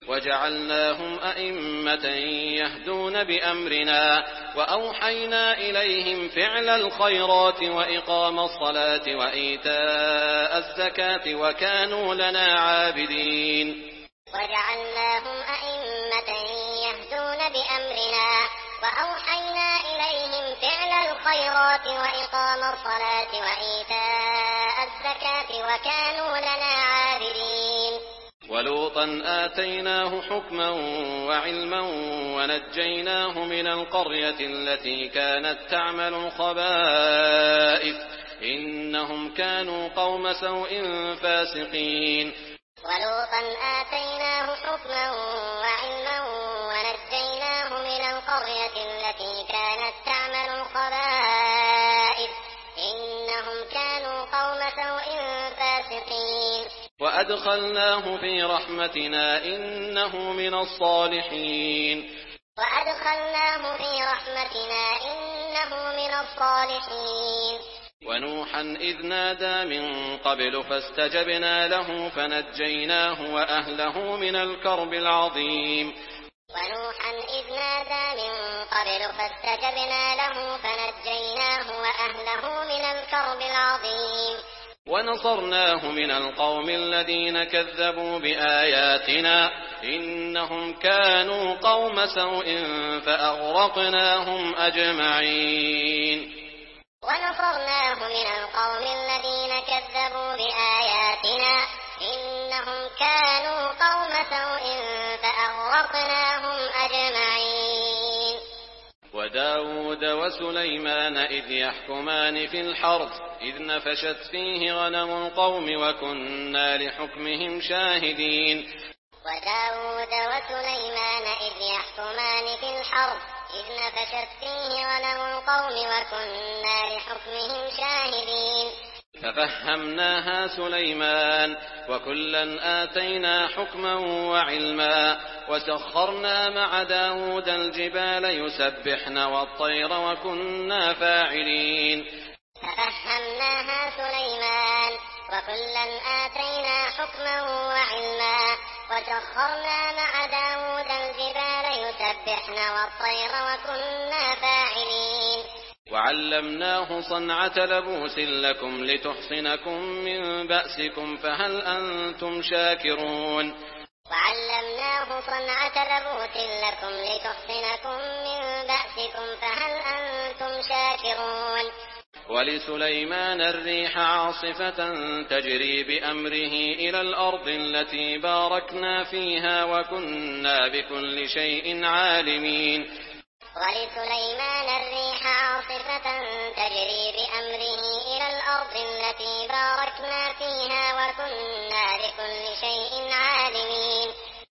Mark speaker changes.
Speaker 1: وجعلناهم أئمة يهدون بأمرنا وأوحينا إليهم فعل الخيرات وإقام الصلاة وإيتاء الزكاة وكانوا لنا عابدين.
Speaker 2: وجعلناهم أئمة يهدون بأمرنا وأوحينا إليهم فعل الخيرات وإقام الصلاة وإيتاء الزكاة وكانوا لنا عابدين.
Speaker 1: ولوطا آتيناه حكما وعلما ونجيناه من القرية التي كانت تعمل الخبائث إنهم كانوا قوم سوء فاسقين.
Speaker 2: ولوطا آتيناه حكما وعلما ونجيناه من القرية التي كانت تعمل الخبائث إنهم كانوا قوم سوء فاسقين.
Speaker 1: وأدخلناه في رحمتنا إنه من الصالحين.
Speaker 2: وأدخلناه في رحمتنا إنه من الصالحين.
Speaker 1: ونوحا إذ نادى من قبل فاستجبنا له فنجيناه وأهله من الكرب العظيم.
Speaker 2: ونوحا إذ نادى من قبل فاستجبنا له فنجيناه وأهله من الكرب العظيم.
Speaker 1: ونصرناه من القوم الذين كذبوا بآياتنا إنهم كانوا قوم سوء فأغرقناهم أجمعين.
Speaker 2: ونصرناه من القوم الذين كذبوا بآياتنا إنهم كانوا قوم سوء فأغرقناهم أجمعين.
Speaker 1: وداود وسليمان إذ يحكمان في الحرث إذ نفشت فيه غنم القوم وكنا لحكمهم شاهدين.
Speaker 2: وداود وسليمان إذ يحكمان في الحرث إذ نفشت فيه غنم القوم وكنا لحكمهم شاهدين.
Speaker 1: ففهمناها سليمان وكلا آتينا حكما وعلما وسخرنا مع داود الجبال يسبحن والطير وكنا فاعلين.
Speaker 2: ففهمناها سليمان وكلا آتينا حكما وعلما وسخرنا مع داود الجبال يسبحن والطير وكنا فاعلين.
Speaker 1: وعلمناه صنعة لبوس لكم لتحصنكم من بأسكم فهل أنتم شاكرون.
Speaker 2: وعلمناه صنعة لبوس لكم لتحصنكم من بأسكم فهل أنتم شاكرون.
Speaker 1: ولسليمان الريح عاصفة تجري بأمره إلى الأرض التي باركنا فيها وكنا بكل شيء عالمين.
Speaker 2: ولسليمان الريح عاصفة تجري بأمره إلى الأرض التي باركنا فيها وكنا بكل شيء عالمين.